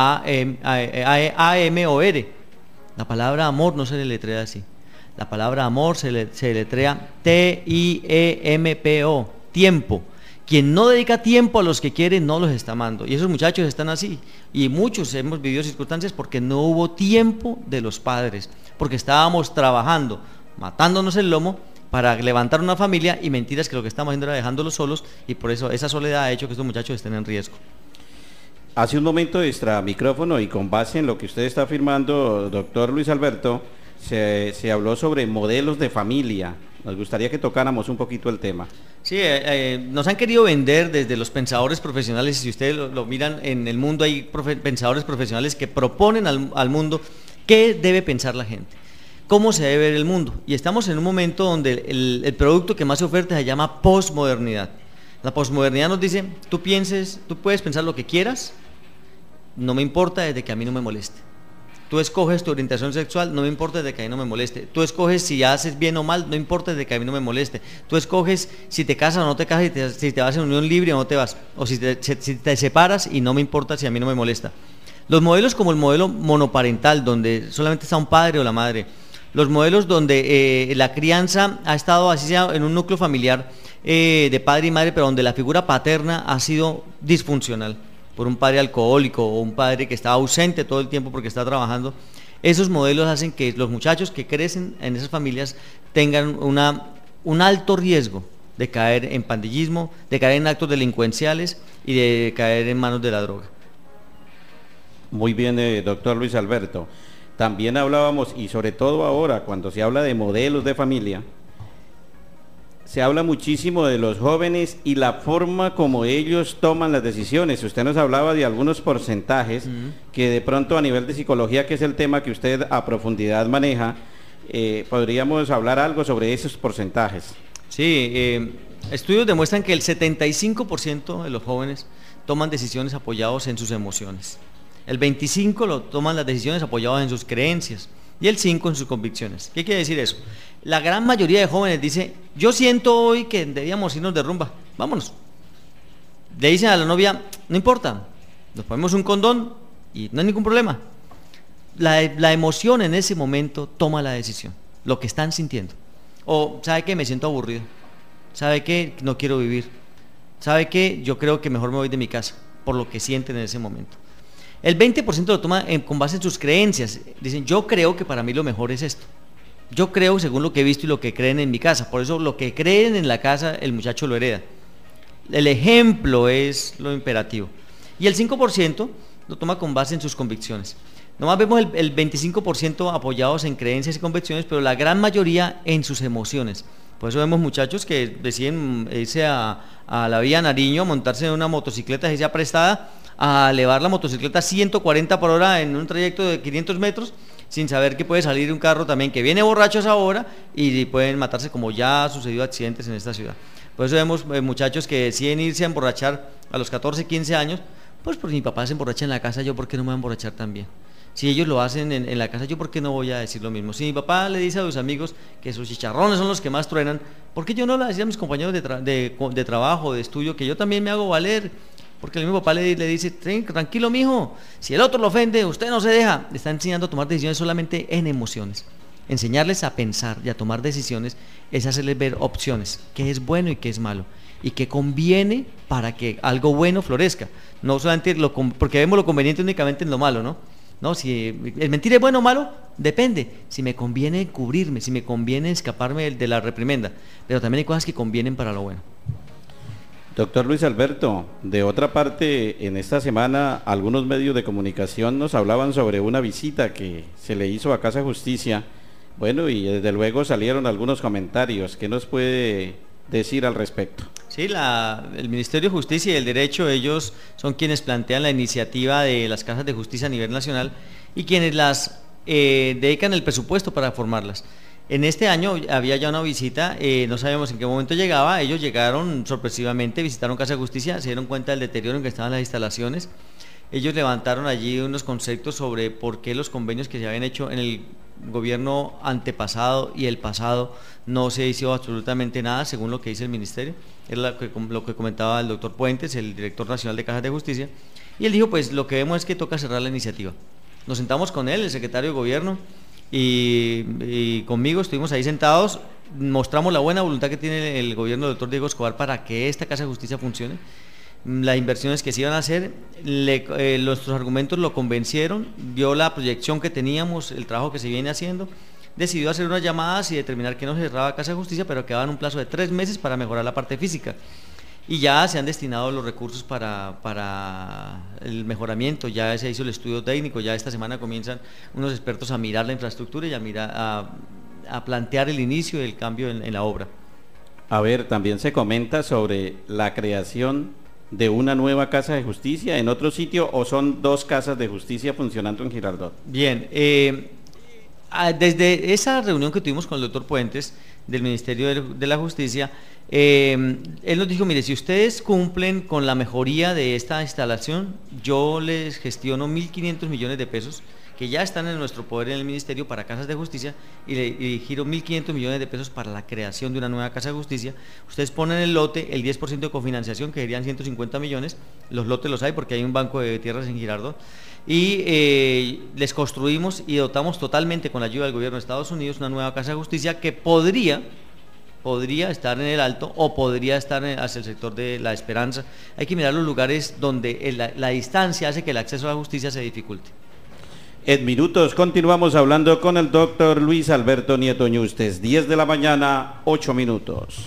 A-M-O-R. La palabra amor no se deletrea así. La palabra amor se deletrea T-I-E-M-P-O, tiempo. Quien no dedica tiempo a los que quiere no los está amando. Y esos muchachos están así. Y muchos hemos vivido circunstancias porque no hubo tiempo de los padres, porque estábamos trabajando, matándonos el lomo para levantar una familia, y mentiras que lo que estamos haciendo era dejándolos solos, y por eso esa soledad ha hecho que estos muchachos estén en riesgo. Hace un momento extra micrófono y con base en lo que usted está afirmando, doctor Luis Alberto, se habló sobre modelos de familia. Nos gustaría que tocáramos un poquito el tema. Sí, nos han querido vender desde los pensadores profesionales, y si ustedes lo miran en el mundo, hay pensadores profesionales que proponen al mundo qué debe pensar la gente, cómo se debe ver el mundo, y estamos en un momento donde el producto que más se oferta se llama posmodernidad. La posmodernidad nos dice, tú puedes pensar lo que quieras, no me importa desde que a mí no me moleste. Tú escoges tu orientación sexual, no me importa desde que a mí no me moleste. Tú escoges si haces bien o mal, no importa desde que a mí no me moleste. Tú escoges si te casas o no te casas, si te vas en unión libre o no te vas, o si te separas, y no me importa si a mí no me molesta. Los modelos como el modelo monoparental, donde solamente está un padre o la madre, los modelos donde la crianza ha estado así sea en un núcleo familiar de padre y madre, pero donde la figura paterna ha sido disfuncional, por un padre alcohólico o un padre que está ausente todo el tiempo porque está trabajando. Esos modelos hacen que los muchachos que crecen en esas familias tengan un alto riesgo de caer en pandillismo, de caer en actos delincuenciales y de caer en manos de la droga. Muy bien, doctor Luis Alberto. También hablábamos, y sobre todo ahora, cuando se habla de modelos de familia, se habla muchísimo de los jóvenes y la forma como ellos toman las decisiones. Usted nos hablaba de algunos porcentajes que de pronto a nivel de psicología, que es el tema que usted a profundidad maneja, podríamos hablar algo sobre esos porcentajes. Sí, estudios demuestran que el 75% de los jóvenes toman decisiones apoyados en sus emociones. El 25% lo toman las decisiones apoyadas en sus creencias y el 5% en sus convicciones. ¿Qué quiere decir eso? La gran mayoría de jóvenes dice, yo siento hoy que debíamos irnos de rumba, vámonos. Le dicen a la novia, no importa, nos ponemos un condón y no hay ningún problema. La emoción en ese momento toma la decisión, lo que están sintiendo. O, ¿sabe qué? Me siento aburrido. ¿Sabe qué? No quiero vivir. ¿Sabe qué? Yo creo que mejor me voy de mi casa, por lo que sienten en ese momento. El 20% lo toma con base en sus creencias. Dicen, yo creo que para mí lo mejor es esto. Yo creo según lo que he visto y lo que creen en mi casa. Por eso lo que creen en la casa, el muchacho lo hereda. El ejemplo es lo imperativo. Y el 5% lo toma con base en sus convicciones. Nomás vemos el 25% apoyados en creencias y convicciones, pero la gran mayoría en sus emociones. Por eso vemos muchachos que deciden irse a la vía Nariño, montarse en una motocicleta que sea prestada, a elevar la motocicleta a 140 por hora en un trayecto de 500 metros, sin saber que puede salir un carro también que viene borracho a esa hora y pueden matarse, como ya ha sucedido accidentes en esta ciudad. Por eso vemos muchachos que deciden irse a emborrachar a los 14, 15 años, Pues porque mi papá se emborracha en la casa, yo por qué no me voy a emborrachar también. Si ellos lo hacen en la casa, yo por qué no voy a decir lo mismo. Si mi papá le dice a sus amigos que sus chicharrones son los que más truenan, ¿por qué yo no le decía a mis compañeros de trabajo, de estudio, que yo también me hago valer? Porque el mismo papá le dice, tranquilo mijo, si el otro lo ofende, usted no se deja. Le está enseñando a tomar decisiones solamente en emociones. Enseñarles a pensar y a tomar decisiones es hacerles ver opciones, qué es bueno y qué es malo, y qué conviene para que algo bueno florezca. No solamente porque vemos lo conveniente únicamente en lo malo, ¿no? No, si el mentir es bueno o malo, depende. Si me conviene cubrirme, si me conviene escaparme de la reprimenda, pero también hay cosas que convienen para lo bueno. Doctor Luis Alberto, de otra parte, en esta semana algunos medios de comunicación nos hablaban sobre una visita que se le hizo a Casa Justicia. Bueno, y desde luego salieron algunos comentarios. ¿Qué nos puede decir al respecto? Sí, el Ministerio de Justicia y el Derecho, ellos son quienes plantean la iniciativa de las casas de justicia a nivel nacional y quienes las dedican el presupuesto para formarlas. En este año había ya una visita, no sabíamos en qué momento llegaba, ellos llegaron sorpresivamente, visitaron Casa de Justicia, se dieron cuenta del deterioro en que estaban las instalaciones. Ellos levantaron allí unos conceptos sobre por qué los convenios que se habían hecho en el gobierno antepasado y el pasado no se hizo absolutamente nada, según lo que dice el ministerio. Es lo que comentaba el doctor Puentes, el director nacional de Cajas de Justicia, y él dijo, pues lo que vemos es que toca cerrar la iniciativa. Nos sentamos con él, el secretario de gobierno, y conmigo estuvimos ahí sentados, mostramos la buena voluntad que tiene el gobierno del doctor Diego Escobar para que esta Casa de Justicia funcione, las inversiones que se iban a hacer, nuestros argumentos lo convencieron, vio la proyección que teníamos, el trabajo que se viene haciendo, decidió hacer unas llamadas y determinar que no se cerraba Casa de Justicia, pero quedaban un plazo de 3 meses para mejorar la parte física. Y ya se han destinado los recursos para el mejoramiento, ya se hizo el estudio técnico, ya esta semana comienzan unos expertos a mirar la infraestructura y a plantear el inicio del cambio en la obra. A ver, también se comenta sobre la creación de una nueva Casa de Justicia en otro sitio, o son 2 casas de justicia funcionando en Girardot. Bien, desde esa reunión que tuvimos con el doctor Puentes del Ministerio de la Justicia, él nos dijo, mire, si ustedes cumplen con la mejoría de esta instalación, yo les gestiono 1.500 millones de pesos que ya están en nuestro poder en el Ministerio para Casas de Justicia, y le giro 1.500 millones de pesos para la creación de una nueva Casa de Justicia. Ustedes ponen el lote, el 10% de cofinanciación, que serían 150 millones, los lotes los hay porque hay un banco de tierras en Girardot, y les construimos y dotamos totalmente con la ayuda del gobierno de Estados Unidos una nueva Casa de Justicia que podría estar en el Alto o podría estar hacia el sector de La Esperanza. Hay que mirar los lugares donde la distancia hace que el acceso a la justicia se dificulte. En minutos continuamos hablando con el doctor Luis Alberto Nieto Ñustes, 10 de la mañana, 8 minutos.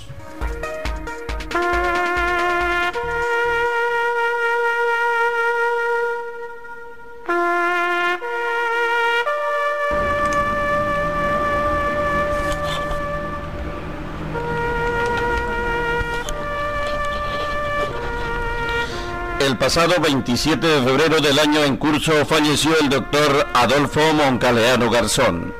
El pasado 27 de febrero del año en curso falleció el doctor Adolfo Moncaleano Garzón.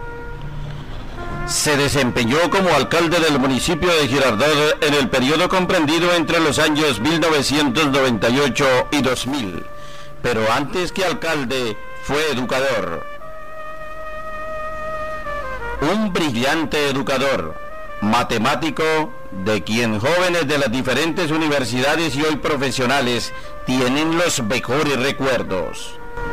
Se desempeñó como alcalde del municipio de Girardot en el periodo comprendido entre los años 1998 y 2000, pero antes que alcalde fue educador. Un brillante educador, matemático, de quien jóvenes de las diferentes universidades y hoy profesionales tienen los mejores recuerdos.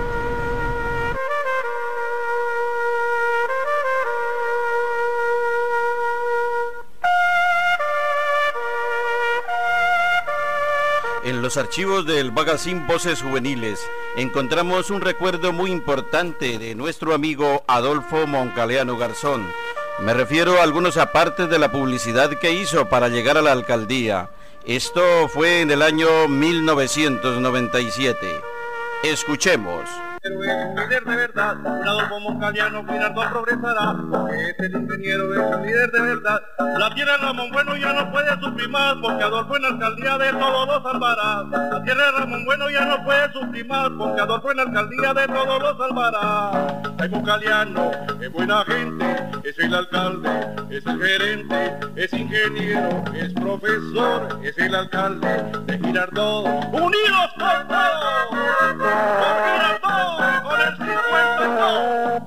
En los archivos del magazine Voces Juveniles encontramos un recuerdo muy importante de nuestro amigo Adolfo Moncaleano Garzón. Me refiero a algunos apartes de la publicidad que hizo para llegar a la alcaldía. Esto fue en el año 1997. Escuchemos. ingeniero es un líder de verdad, un Adolfo Moncaliano Girardot progresará, porque es el ingeniero, es un líder de verdad. La tierra de Ramón Bueno ya no puede sufrir más, porque Adolfo en la alcaldía de todo lo salvará. La tierra de Ramón Bueno ya no puede sufrir más, porque Adolfo en la alcaldía de todo lo salvará. Ay, Moncaliano es buena gente, es el alcalde, es el gerente, es ingeniero, es profesor, es el alcalde de Girardot. ¡Unidos por todos! ¡Por Girardot! ¡Con el 52!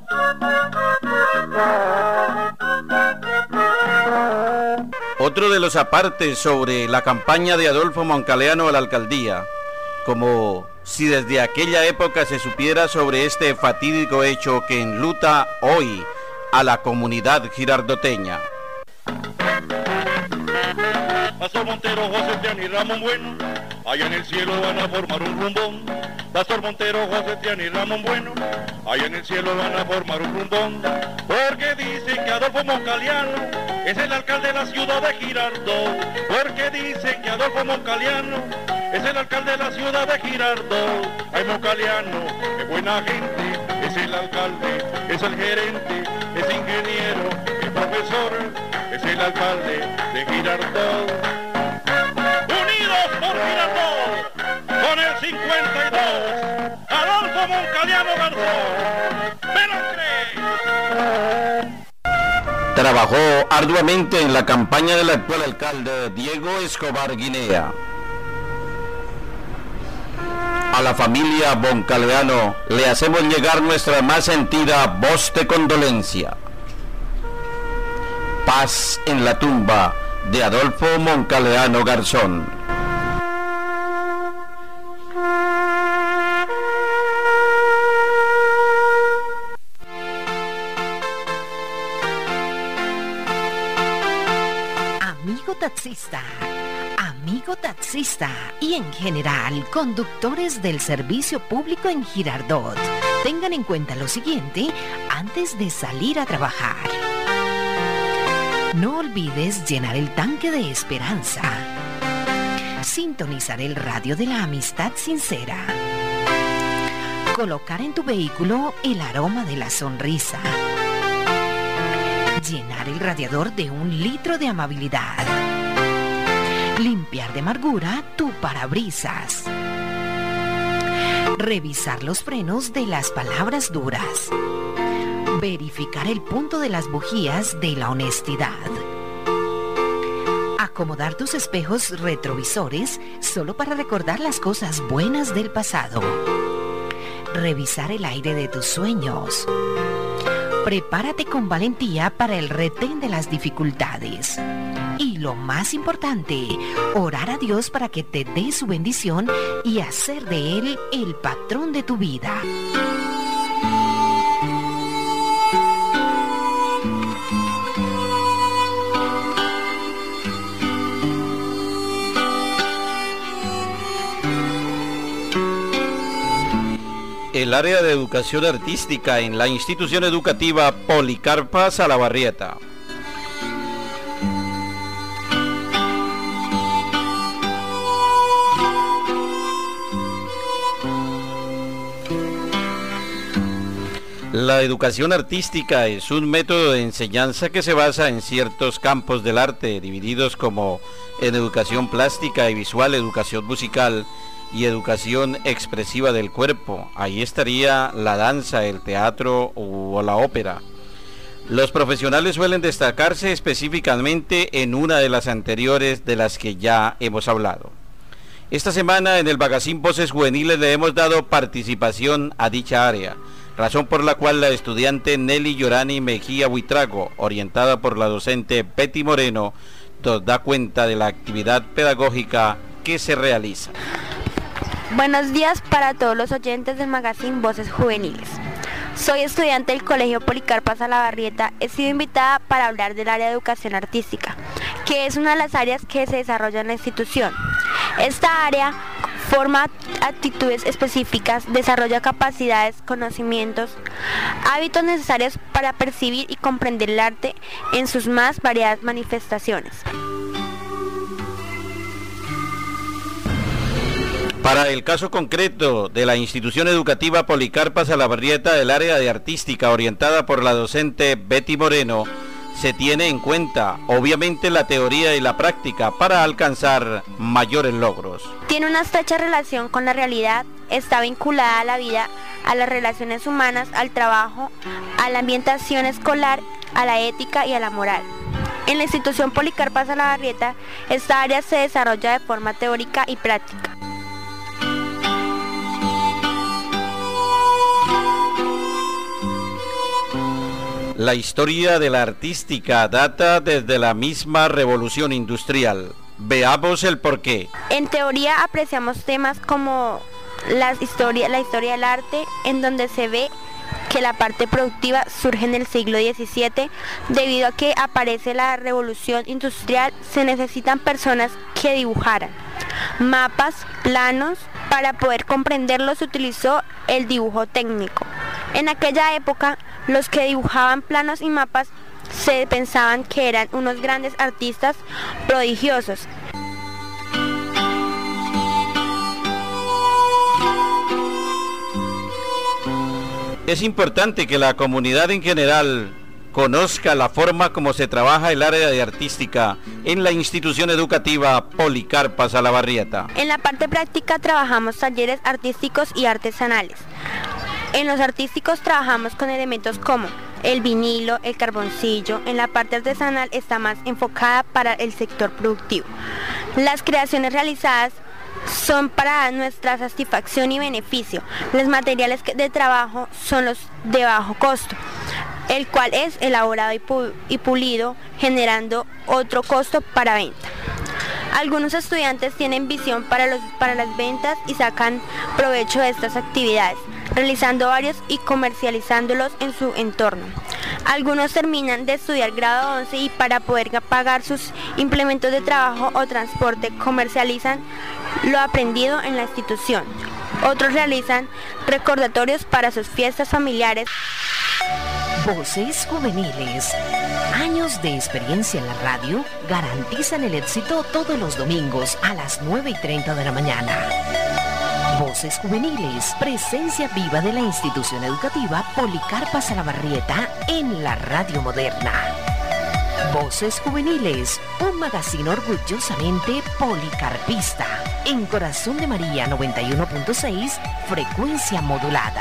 Otro de los apartes sobre la campaña de Adolfo Moncaliano a la alcaldía, como si desde aquella época se supiera sobre este fatídico hecho que enluta hoy a la comunidad girardoteña. Pastor Montero, José Tiani y Ramón Bueno, allá en el cielo van a formar un rumbón. Pastor Montero, José Tiani y Ramón Bueno, allá en el cielo van a formar un rumbón. Porque dicen que Adolfo Moncaliano es el alcalde de la ciudad de Girardot. Porque dicen que Adolfo Moncaliano es el alcalde de la ciudad de Girardot. Ay, Moncaliano es buena gente, es el alcalde, es el gerente, es ingeniero, es profesor, es el alcalde de Girardot. Unidos por Girardot, con el 52, Adolfo Moncaliano Garzón. Trabajó arduamente en la campaña del actual alcalde Diego Escobar Guinea. A la familia Moncaliano le hacemos llegar nuestra más sentida voz de condolencia. Paz en la tumba de Adolfo Moncaliano Garzón. Amigo taxista y en general conductores del servicio público en Girardot, tengan en cuenta lo siguiente antes de salir a trabajar. No olvides llenar el tanque de esperanza, sintonizar el radio de la amistad sincera, colocar en tu vehículo el aroma de la sonrisa, llenar el radiador de 1 litro de amabilidad, limpiar de amargura tu parabrisas, revisar los frenos de las palabras duras, verificar el punto de las bujías de la honestidad, acomodar tus espejos retrovisores solo para recordar las cosas buenas del pasado, revisar el aire de tus sueños. Prepárate con valentía para el retén de las dificultades. Y lo más importante, orar a Dios para que te dé su bendición y hacer de Él el patrón de tu vida. El área de educación artística en la institución educativa Policarpa Salabarrieta. La educación artística es un método de enseñanza que se basa en ciertos campos del arte, divididos como en educación plástica y visual, educación musical y educación expresiva del cuerpo. Ahí estaría la danza, el teatro o la ópera. Los profesionales suelen destacarse específicamente en una de las anteriores de las que ya hemos hablado. Esta semana en el magazine Voces Juveniles le hemos dado participación a dicha área, razón por la cual la estudiante Nelly Yorani Mejía Buitrago, orientada por la docente Betty Moreno, nos da cuenta de la actividad pedagógica que se realiza. Buenos días para todos los oyentes del magazine Voces Juveniles. Soy estudiante del Colegio Policarpa Salabarrieta. He sido invitada para hablar del área de educación artística, que es una de las áreas que se desarrolla en la institución. Esta área forma actitudes específicas, desarrolla capacidades, conocimientos, hábitos necesarios para percibir y comprender el arte en sus más variadas manifestaciones. Para el caso concreto de la institución educativa Policarpa Salabarrieta del área de artística orientada por la docente Betty Moreno, se tiene en cuenta obviamente la teoría y la práctica para alcanzar mayores logros. Tiene una estrecha relación con la realidad, está vinculada a la vida, a las relaciones humanas, al trabajo, a la ambientación escolar, a la ética y a la moral. En la institución Policarpa Salabarrieta, esta área se desarrolla de forma teórica y práctica. La historia de la artística data desde la misma revolución industrial. Veamos el porqué. En teoría apreciamos temas como la historia del arte, en donde se ve que la parte productiva surge en el siglo XVII. Debido a que aparece la revolución industrial, se necesitan personas que dibujaran mapas, planos. Para poder comprenderlos se utilizó el dibujo técnico. En aquella época, los que dibujaban planos y mapas se pensaban que eran unos grandes artistas prodigiosos. Es importante que la comunidad en general conozca la forma como se trabaja el área de artística en la institución educativa Policarpa Salabarrieta. En la parte práctica trabajamos talleres artísticos y artesanales. En los artísticos trabajamos con elementos como el vinilo, el carboncillo. En la parte artesanal está más enfocada para el sector productivo. Las creaciones realizadas son para nuestra satisfacción y beneficio. Los materiales de trabajo son los de bajo costo, el cual es elaborado y pulido, generando otro costo para venta. Algunos estudiantes tienen visión para las ventas y sacan provecho de estas actividades, realizando varios y comercializándolos en su entorno. Algunos terminan de estudiar grado 11 y para poder pagar sus implementos de trabajo o transporte comercializan lo aprendido en la institución. Otros realizan recordatorios para sus fiestas familiares. Voces juveniles. Años de experiencia en la radio garantizan el éxito todos los domingos a las 9:30 de la mañana. Voces juveniles, presencia viva de la institución educativa Policarpa Salabarrieta en la radio moderna. Voces juveniles, un magazine orgullosamente policarpista, en Corazón de María 91.6, frecuencia modulada.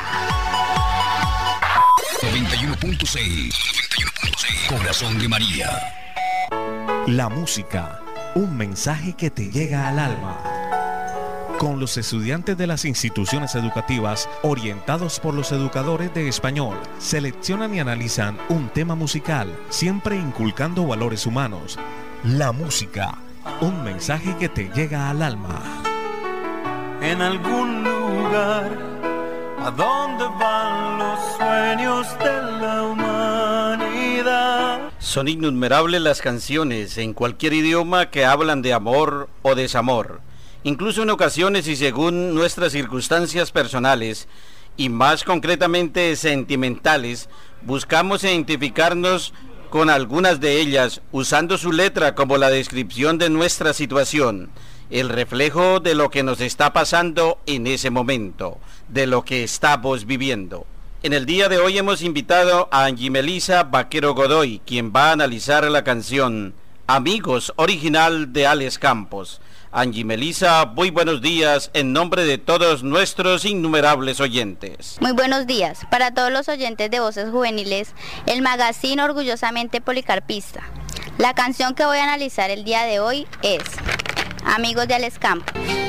91.6, Corazón de María. La música, un mensaje que te llega al alma. Con los estudiantes de las instituciones educativas, orientados por los educadores de español, seleccionan y analizan un tema musical, siempre inculcando valores humanos. La música, un mensaje que te llega al alma. En algún lugar, ¿a dónde van los sueños de la humanidad? Son innumerables las canciones en cualquier idioma que hablan de amor o desamor. Incluso en ocasiones y según nuestras circunstancias personales, y más concretamente sentimentales, buscamos identificarnos con algunas de ellas, usando su letra como la descripción de nuestra situación, el reflejo de lo que nos está pasando en ese momento, de lo que estamos viviendo. En el día de hoy hemos invitado a Angie Melisa Vaquero Godoy, quien va a analizar la canción Amigos, original de Alex Campos. Angie Melisa, muy buenos días en nombre de todos nuestros innumerables oyentes. Muy buenos días para todos los oyentes de Voces Juveniles, el magazine orgullosamente policarpista. La canción que voy a analizar el día de hoy es Amigos de Alex Campos.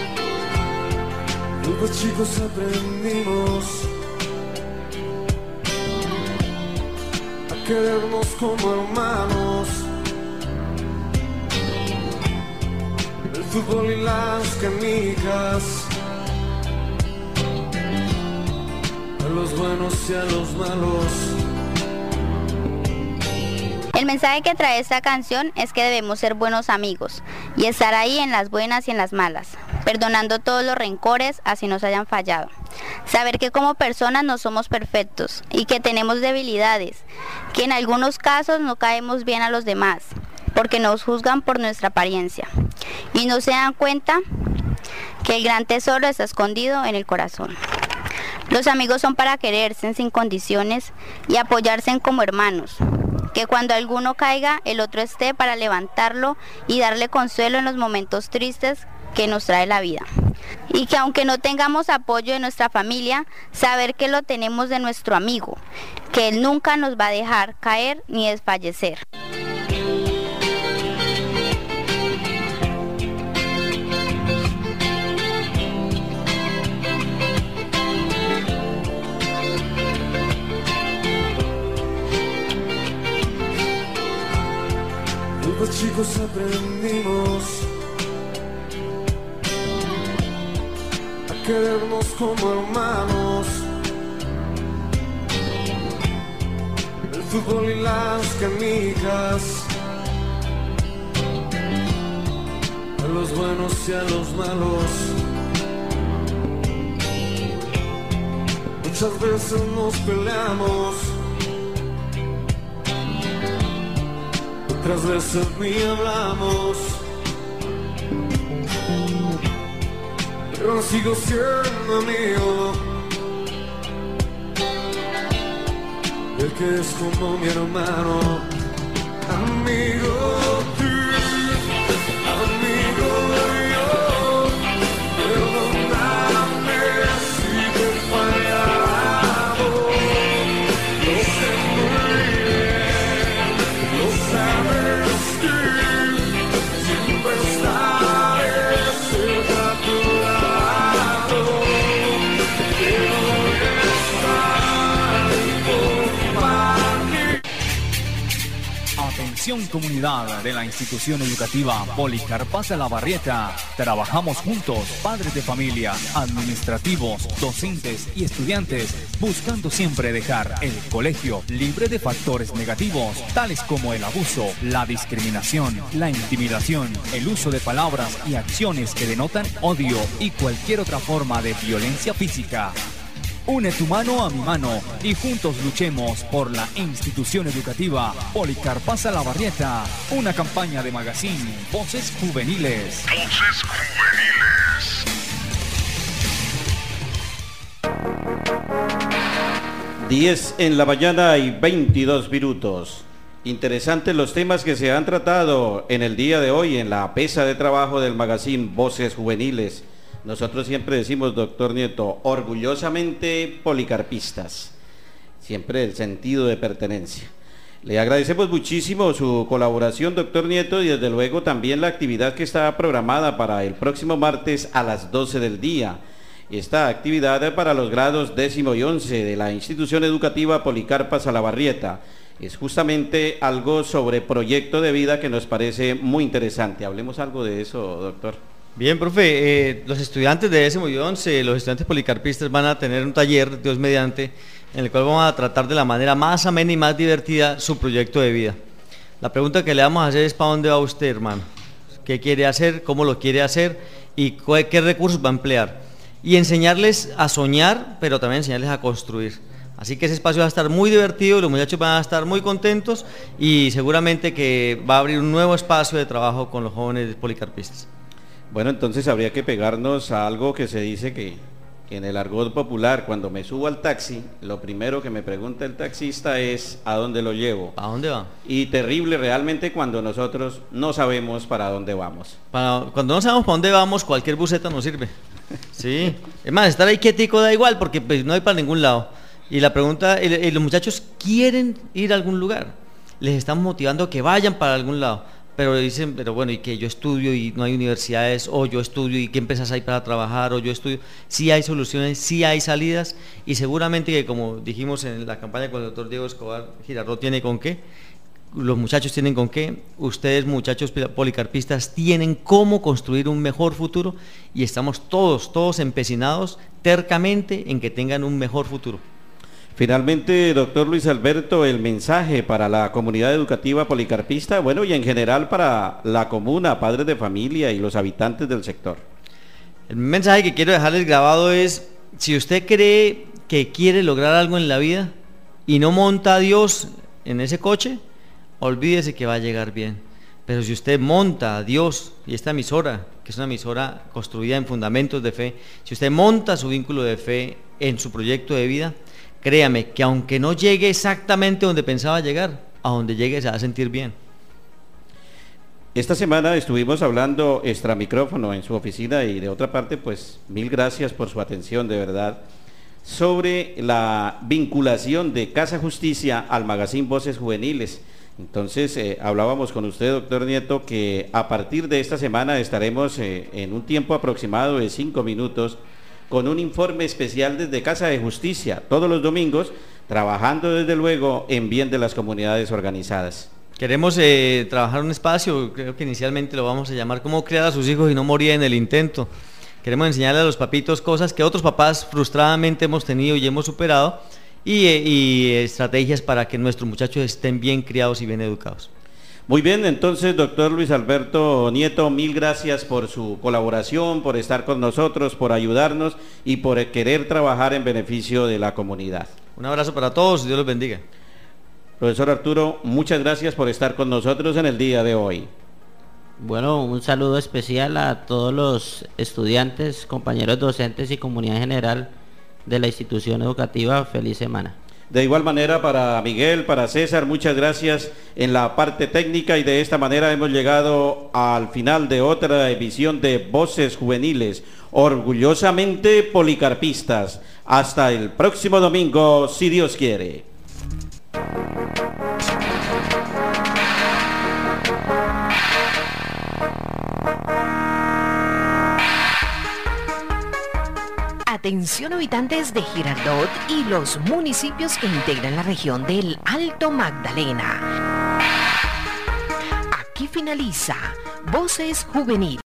Los chicos aprendimos a querernos como hermanos. El fútbol y las canicas, a los buenos y a los malos. El mensaje que trae esta canción es que debemos ser buenos amigos y estar ahí en las buenas y en las malas, perdonando todos los rencores así nos hayan fallado. Saber que como personas no somos perfectos y que tenemos debilidades, que en algunos casos no caemos bien a los demás, porque nos juzgan por nuestra apariencia y no se dan cuenta que el gran tesoro está escondido en el corazón. Los amigos son para quererse sin condiciones y apoyarse como hermanos, que cuando alguno caiga, el otro esté para levantarlo y darle consuelo en los momentos tristes que nos trae la vida. Y que aunque no tengamos apoyo de nuestra familia, saber que lo tenemos de nuestro amigo, que él nunca nos va a dejar caer ni desfallecer. Los chicos aprendimos a querernos como hermanos. El fútbol y las canicas, a los buenos y a los malos. Muchas veces nos peleamos, otras veces ni hablamos, pero sigo siendo amigo, el que es como mi hermano, amigo tú, amigo yo, perdóname si te he fallado, lo sé muy bien, lo sabes tú, siempre estaré cerca a tu lado, quiero estar por ti. Atención comunidad de la institución educativa Policarpa Salabarrieta. Trabajamos juntos, padres de familia, administrativos, docentes y estudiantes, buscando siempre dejar el colegio libre de factores negativos, tales como el abuso, la discriminación, la intimidación, el uso de palabras y acciones que denotan odio y cualquier otra forma de violencia física. Une tu mano a mi mano y juntos luchemos por la institución educativa Policarpa Salabarrieta. Una campaña de Magazine Voces Juveniles. Voces Juveniles. 10 en la mañana y 22 minutos. Interesantes los temas que se han tratado en el día de hoy en la mesa de trabajo del Magazine Voces Juveniles. Nosotros siempre decimos, doctor Nieto, orgullosamente policarpistas, siempre el sentido de pertenencia. Le agradecemos muchísimo su colaboración, doctor Nieto, y desde luego también la actividad que está programada para el próximo martes a las 12 del día. Esta actividad para los grados 10º y 11 de la institución educativa Policarpa Salabarrieta es justamente algo sobre proyecto de vida que nos parece muy interesante. Hablemos algo de eso, doctor. Bien, profe, los estudiantes de 10º y 11, los estudiantes policarpistas van a tener un taller, Dios mediante, en el cual vamos a tratar de la manera más amena y más divertida su proyecto de vida. La pregunta que le vamos a hacer es: ¿para dónde va usted, hermano? ¿Qué quiere hacer? ¿Cómo lo quiere hacer? ¿Y qué recursos va a emplear? Y enseñarles a soñar, pero también enseñarles a construir. Así que ese espacio va a estar muy divertido, los muchachos van a estar muy contentos y seguramente que va a abrir un nuevo espacio de trabajo con los jóvenes policarpistas. Bueno, entonces habría que pegarnos a algo que se dice que en el argot popular, cuando me subo al taxi, lo primero que me pregunta el taxista es ¿a dónde lo llevo? ¿A dónde va? Y terrible realmente cuando nosotros no sabemos para dónde vamos. Cuando no sabemos para dónde vamos, cualquier buseta nos sirve. Sí, es más, estar ahí quietico da igual porque pues, no hay para ningún lado. Y la pregunta, los muchachos quieren ir a algún lugar, les estamos motivando a que vayan para algún lado. Pero dicen, pero bueno, y que yo estudio y no hay universidades, o yo estudio y qué empiezas ahí para trabajar, o yo estudio. Sí hay soluciones, sí hay salidas, y seguramente que, como dijimos en la campaña con el doctor Diego Escobar Girardot, tiene con qué, los muchachos tienen con qué, ustedes muchachos policarpistas tienen cómo construir un mejor futuro, y estamos todos empecinados tercamente en que tengan un mejor futuro. Finalmente, doctor Luis Alberto, el mensaje para la comunidad educativa policarpista, bueno, y en general para la comuna, padres de familia y los habitantes del sector. El mensaje que quiero dejarles grabado es: si usted cree que quiere lograr algo en la vida y no monta a Dios en ese coche, olvídese que va a llegar bien. Pero si usted monta a Dios y esta emisora, que es una emisora construida en fundamentos de fe, si usted monta su vínculo de fe en su proyecto de vida, créame que aunque no llegue exactamente donde pensaba llegar, a donde llegue se va a sentir bien. Esta semana estuvimos hablando extra micrófono en su oficina y de otra parte, pues mil gracias por su atención, de verdad, sobre la vinculación de Casa Justicia al Magazine Voces Juveniles. Entonces hablábamos con usted, doctor Nieto, que a partir de esta semana estaremos en un tiempo aproximado de 5 minutos con un informe especial desde Casa de Justicia, todos los domingos, trabajando desde luego en bien de las comunidades organizadas. Queremos trabajar un espacio, creo que inicialmente lo vamos a llamar cómo criar a sus hijos y no morir en el intento. Queremos enseñarle a los papitos cosas que otros papás frustradamente hemos tenido y hemos superado, y estrategias para que nuestros muchachos estén bien criados y bien educados. Muy bien, entonces, doctor Luis Alberto Nieto, mil gracias por su colaboración, por estar con nosotros, por ayudarnos y por querer trabajar en beneficio de la comunidad. Un abrazo para todos, Dios los bendiga. Profesor Arturo, muchas gracias por estar con nosotros en el día de hoy. Bueno, un saludo especial a todos los estudiantes, compañeros docentes y comunidad en general de la institución educativa. Feliz semana. De igual manera para Miguel, para César, muchas gracias en la parte técnica, y de esta manera hemos llegado al final de otra emisión de Voces Juveniles, orgullosamente policarpistas. Hasta el próximo domingo, si Dios quiere. Atención habitantes de Girardot y los municipios que integran la región del Alto Magdalena. Aquí finaliza Voces Juveniles.